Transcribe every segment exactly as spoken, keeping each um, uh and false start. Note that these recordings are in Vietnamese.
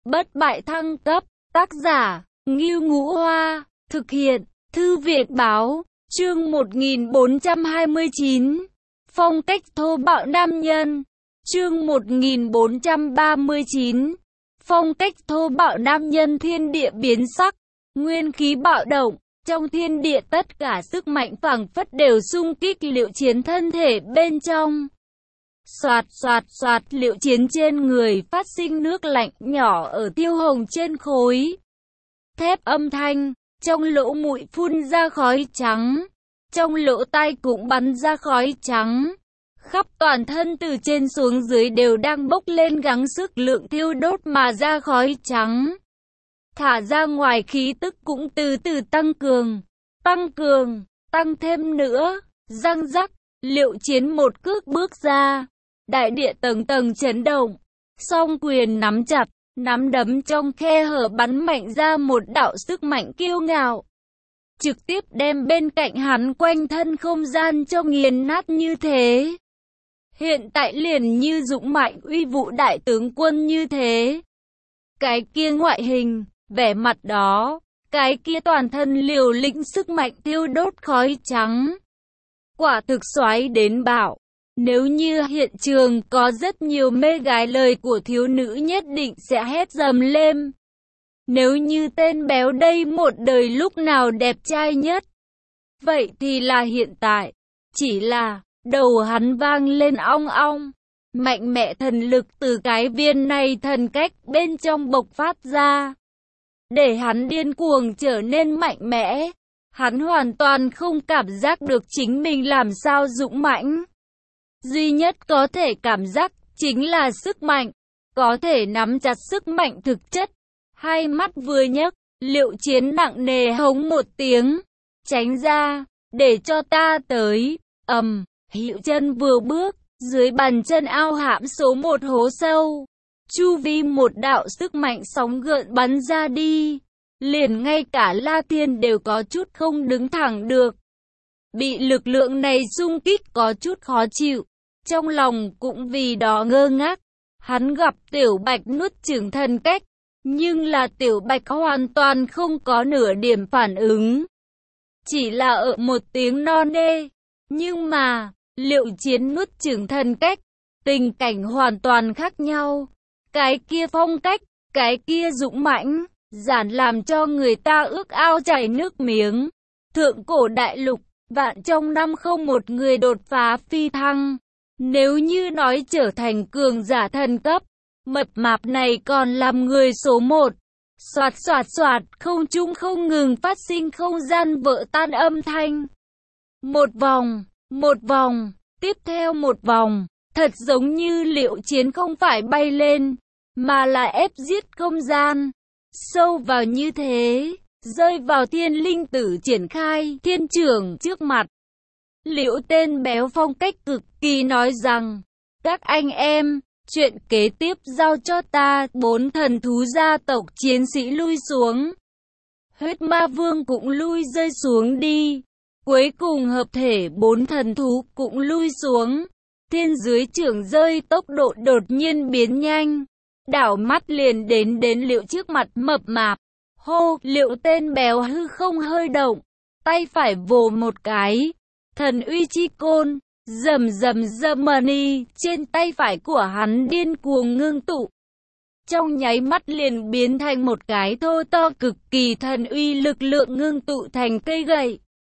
Bất bại thăng cấp, tác giả, Ngưu Ngũ Hoa, thực hiện, Thư viện Báo, chương một nghìn bốn trăm hai mươi chín, phong cách thô bạo nam nhân, chương một nghìn bốn trăm ba mươi chín, phong cách thô bạo nam nhân. Thiên địa biến sắc, nguyên khí bạo động, trong thiên địa tất cả sức mạnh phảng phất đều xung kích Liệu Chiến thân thể bên trong. Xoạt xoạt xoạt, Liệu Chiến trên người phát sinh nước lạnh nhỏ ở tiêu hồng trên khối thép âm thanh, trong lỗ mũi phun ra khói trắng, trong lỗ tai cũng bắn ra khói trắng. Khắp toàn thân từ trên xuống dưới đều đang bốc lên gắng sức lượng thiêu đốt mà ra khói trắng. Thả ra ngoài khí tức cũng từ từ tăng cường, tăng cường, tăng thêm nữa. Răng rắc, Liệu Chiến một cước bước ra, đại địa tầng tầng chấn động, song quyền nắm chặt, nắm đấm trong khe hở bắn mạnh ra một đạo sức mạnh kiêu ngạo, trực tiếp đem bên cạnh hắn quanh thân không gian cho nghiền nát như thế. Hiện tại liền như dũng mạnh uy vũ đại tướng quân như thế. Cái kia ngoại hình, vẻ mặt đó, cái kia toàn thân liều lĩnh sức mạnh thiêu đốt khói trắng, quả thực xoáy đến bạo. Nếu như hiện trường có rất nhiều mê gái, lời của thiếu nữ nhất định sẽ hét dầm lên. Nếu như tên béo đây một đời lúc nào đẹp trai nhất, vậy thì là hiện tại. Chỉ là đầu hắn vang lên ong ong, mạnh mẽ thần lực từ cái viên này thần cách bên trong bộc phát ra, để hắn điên cuồng trở nên mạnh mẽ. Hắn hoàn toàn không cảm giác được chính mình làm sao dũng mãnh. Duy nhất có thể cảm giác chính là sức mạnh, có thể nắm chặt sức mạnh thực chất. Hai mắt vừa nhấc, Liệu Chiến nặng nề hống một tiếng, tránh ra, để cho ta tới. Ầm, Hiệu chân vừa bước, dưới bàn chân ao hãm số một hố sâu, chu vi một đạo sức mạnh sóng gợn bắn ra đi, liền ngay cả La Thiên đều có chút không đứng thẳng được. Bị lực lượng này xung kích có chút khó chịu, trong lòng cũng vì đó ngơ ngác. Hắn gặp Tiểu Bạch nuốt chửng thần cách, nhưng là Tiểu Bạch hoàn toàn không có nửa điểm phản ứng, chỉ là ở một tiếng non nê. Nhưng mà Liệu Chiến nuốt chửng thần cách, tình cảnh hoàn toàn khác nhau. Cái kia phong cách, cái kia dũng mãnh, giản làm cho người ta ước ao chảy nước miếng. Thượng cổ đại lục, vạn trong năm không một người đột phá phi thăng. Nếu như nói trở thành cường giả thần cấp, mập mạp này còn làm người số một. Xoạt xoạt xoạt, không trung không ngừng phát sinh không gian vỡ tan âm thanh. Một vòng, một vòng, tiếp theo một vòng, thật giống như Liệu Chiến không phải bay lên, mà là ép giết không gian. Sâu vào như thế, rơi vào thiên linh tử triển khai thiên trưởng trước mặt. Liễu tên béo phong cách cực kỳ nói rằng, các anh em, chuyện kế tiếp giao cho ta. Bốn thần thú gia tộc chiến sĩ lui xuống, huyết ma vương cũng lui rơi xuống đi. Cuối cùng hợp thể bốn thần thú cũng lui xuống. Thiên dưới trưởng rơi tốc độ đột nhiên biến nhanh, đảo mắt liền đến đến Liệu trước mặt mập mạp. Hô, Liệu tên béo hư không hơi động, tay phải vồ một cái, thần uy chi côn, rầm rầm rầm mani, trên tay phải của hắn điên cuồng ngưng tụ. Trong nháy mắt liền biến thành một cái thô to cực kỳ thần uy lực lượng ngưng tụ thành cây gậy.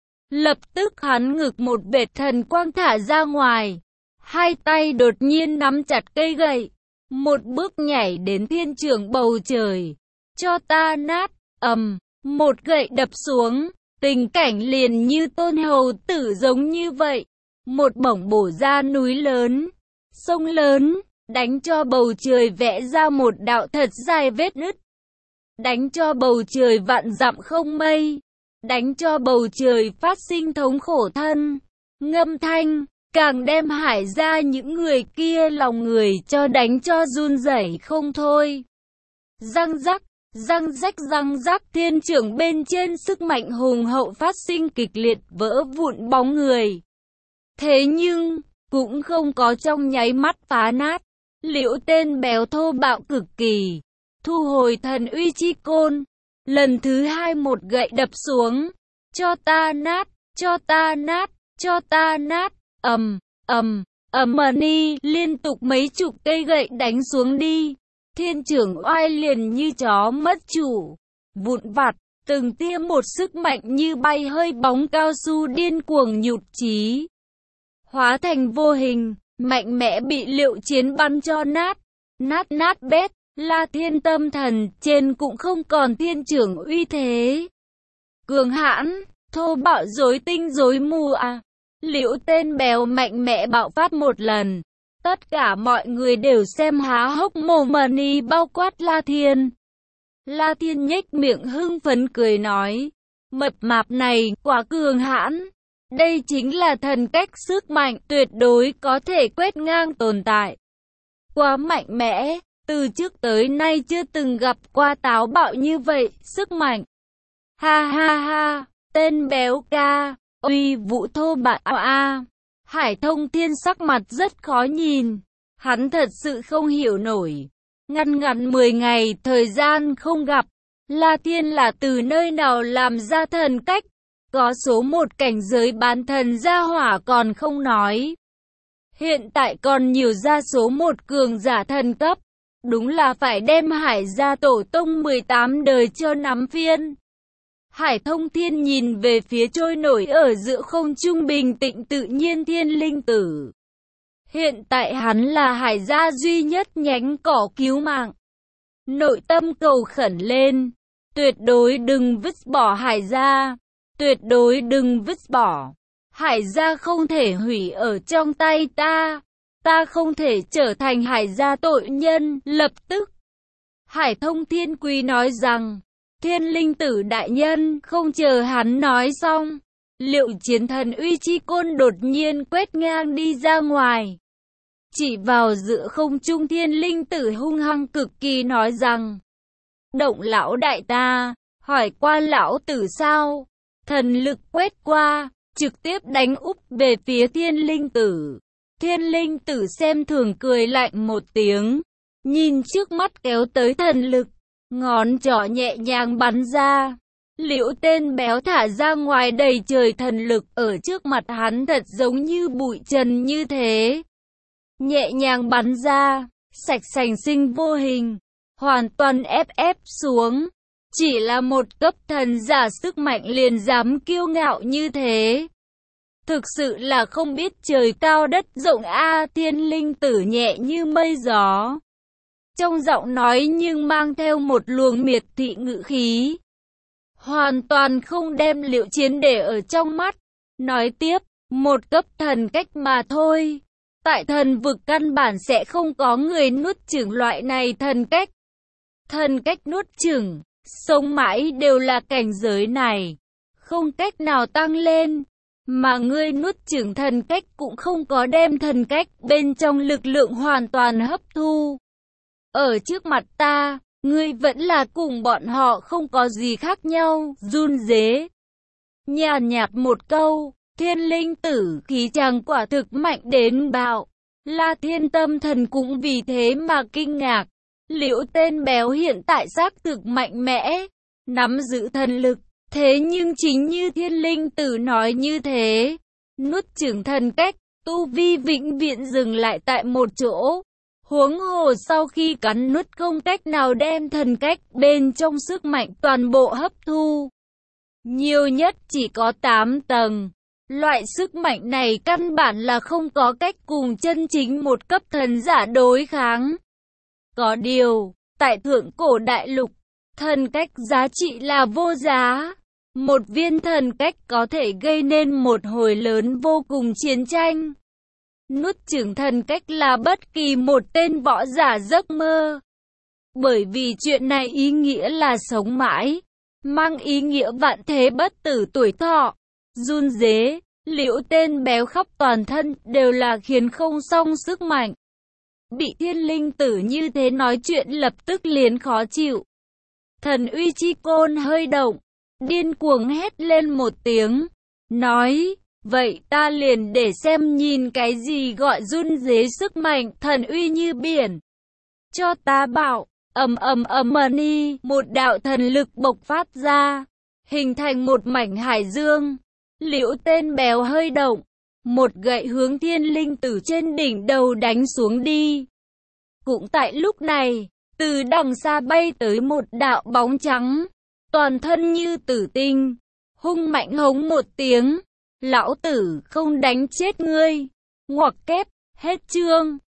Lập tức hắn ngực một vệt thần quang thả ra ngoài, hai tay đột nhiên nắm chặt cây gậy, một bước nhảy đến thiên trường bầu trời. Cho ta nát, ầm, một gậy đập xuống, tình cảnh liền như Tôn Hầu Tử giống như vậy. Một bổng bổ ra núi lớn, sông lớn, đánh cho bầu trời vẽ ra một đạo thật dài vết nứt, đánh cho bầu trời vạn dặm không mây, đánh cho bầu trời phát sinh thống khổ thân ngâm thanh, càng đem hải ra những người kia lòng người cho đánh cho run rẩy không thôi. Răng rắc, răng rách răng rắc, thiên trưởng bên trên sức mạnh hùng hậu phát sinh kịch liệt vỡ vụn bóng người. Thế nhưng, cũng không có trong nháy mắt phá nát. Liễu tên béo thô bạo cực kỳ, thu hồi thần uy chi côn. Lần thứ hai một gậy đập xuống. Cho ta nát, cho ta nát, cho ta nát. Ầm, ầm, ầm ni, liên tục mấy chục cây gậy đánh xuống đi. Thiên trưởng oai liền như chó mất chủ. Vụn vặt, từng tia một sức mạnh như bay hơi bóng cao su điên cuồng nhụt chí. Hóa thành vô hình, mạnh mẽ bị Liệu Chiến bắn cho nát. Nát nát bét, La Thiên tâm thần, trên cũng không còn thiên trưởng uy thế. Cường hãn, thô bạo rối tinh rối mù à. Liễu tên béo mạnh mẽ bạo phát một lần. Tất cả mọi người đều xem há hốc mồm ni bao quát La Thiên. La Thiên nhếch miệng hưng phấn cười nói. Mập mạp này quá cường hãn. Đây chính là thần cách sức mạnh tuyệt đối có thể quét ngang tồn tại. Quá mạnh mẽ, từ trước tới nay chưa từng gặp qua táo bạo như vậy, sức mạnh. Ha ha ha, tên béo ca, uy vũ thô bạo a. Hải Thông Thiên sắc mặt rất khó nhìn, hắn thật sự không hiểu nổi. Ngăn ngắn mười ngày thời gian không gặp, La Thiên là từ nơi nào làm ra thần cách, có số một cảnh giới bán thần gia hỏa còn không nói. Hiện tại còn nhiều ra số một cường giả thần cấp, đúng là phải đem Hải gia tổ tông mười tám đời cho nắm phiên. Hải Thông Thiên nhìn về phía trôi nổi ở giữa không trung bình tĩnh tự nhiên thiên linh tử. Hiện tại hắn là Hải gia duy nhất nhánh cỏ cứu mạng. Nội tâm cầu khẩn lên, tuyệt đối đừng vứt bỏ Hải gia, tuyệt đối đừng vứt bỏ. Hải gia không thể hủy ở trong tay ta, ta không thể trở thành Hải gia tội nhân, lập tức. Hải Thông Thiên Quý nói rằng, thiên linh tử đại nhân, không chờ hắn nói xong. Liệu Chiến thần uy chi côn đột nhiên quét ngang đi ra ngoài. Chỉ vào giữa không trung thiên linh tử hung hăng cực kỳ nói rằng, động lão đại ta, hỏi qua lão tử sao? Thần lực quét qua, trực tiếp đánh úp về phía thiên linh tử. Thiên linh tử xem thường cười lạnh một tiếng, nhìn trước mắt kéo tới thần lực, ngón trỏ nhẹ nhàng bắn ra. Liễu tên béo thả ra ngoài đầy trời thần lực ở trước mặt hắn thật giống như bụi trần như thế. Nhẹ nhàng bắn ra, sạch sành sinh vô hình, hoàn toàn ép ép xuống. Chỉ là một cấp thần giả sức mạnh liền dám kiêu ngạo như thế. Thực sự là không biết trời cao đất rộng a. Thiên linh tử nhẹ như mây gió. Trong giọng nói nhưng mang theo một luồng miệt thị ngữ khí. Hoàn toàn không đem Liệu Chiến để ở trong mắt. Nói tiếp, một cấp thần cách mà thôi. Tại thần vực căn bản sẽ không có người nuốt chửng loại này thần cách. Thần cách nuốt chửng, sống mãi đều là cảnh giới này. Không cách nào tăng lên. Mà ngươi nuốt chửng thần cách cũng không có đem thần cách bên trong lực lượng hoàn toàn hấp thu. Ở trước mặt ta, ngươi vẫn là cùng bọn họ không có gì khác nhau, run rế. Nhàn nhạt một câu, thiên linh tử khí chàng quả thực mạnh đến bạo. La Thiên tâm thần cũng vì thế mà kinh ngạc. Liễu tên béo hiện tại xác thực mạnh mẽ, nắm giữ thần lực. Thế nhưng chính như thiên linh tử nói như thế, nuốt chửng thần cách, tu vi vĩnh viễn dừng lại tại một chỗ. Huống hồ sau khi cắn nuốt không cách nào đem thần cách bên trong sức mạnh toàn bộ hấp thu. Nhiều nhất chỉ có tám tầng. Loại sức mạnh này căn bản là không có cách cùng chân chính một cấp thần giả đối kháng. Có điều, tại thượng cổ đại lục, thần cách giá trị là vô giá. Một viên thần cách có thể gây nên một hồi lớn vô cùng chiến tranh. Nuốt chửng thần cách là bất kỳ một tên võ giả giấc mơ. Bởi vì chuyện này ý nghĩa là sống mãi, mang ý nghĩa vạn thế bất tử tuổi thọ. Run rế, liễu tên béo khắp toàn thân đều là khiến không xong sức mạnh. Bị thiên linh tử như thế nói chuyện lập tức liền khó chịu. Thần uy chi côn hơi động, điên cuồng hét lên một tiếng, nói, vậy ta liền để xem nhìn cái gì gọi run rế sức mạnh thần uy như biển. Cho ta bạo, ầm ầm ầm ni, một đạo thần lực bộc phát ra, hình thành một mảnh hải dương. Liễu tên béo hơi động, một gậy hướng thiên linh từ trên đỉnh đầu đánh xuống đi. Cũng tại lúc này, từ đằng xa bay tới một đạo bóng trắng, toàn thân như tử tinh, hung mạnh hống một tiếng, lão tử không đánh chết ngươi. Ngoặc kép, hết chương.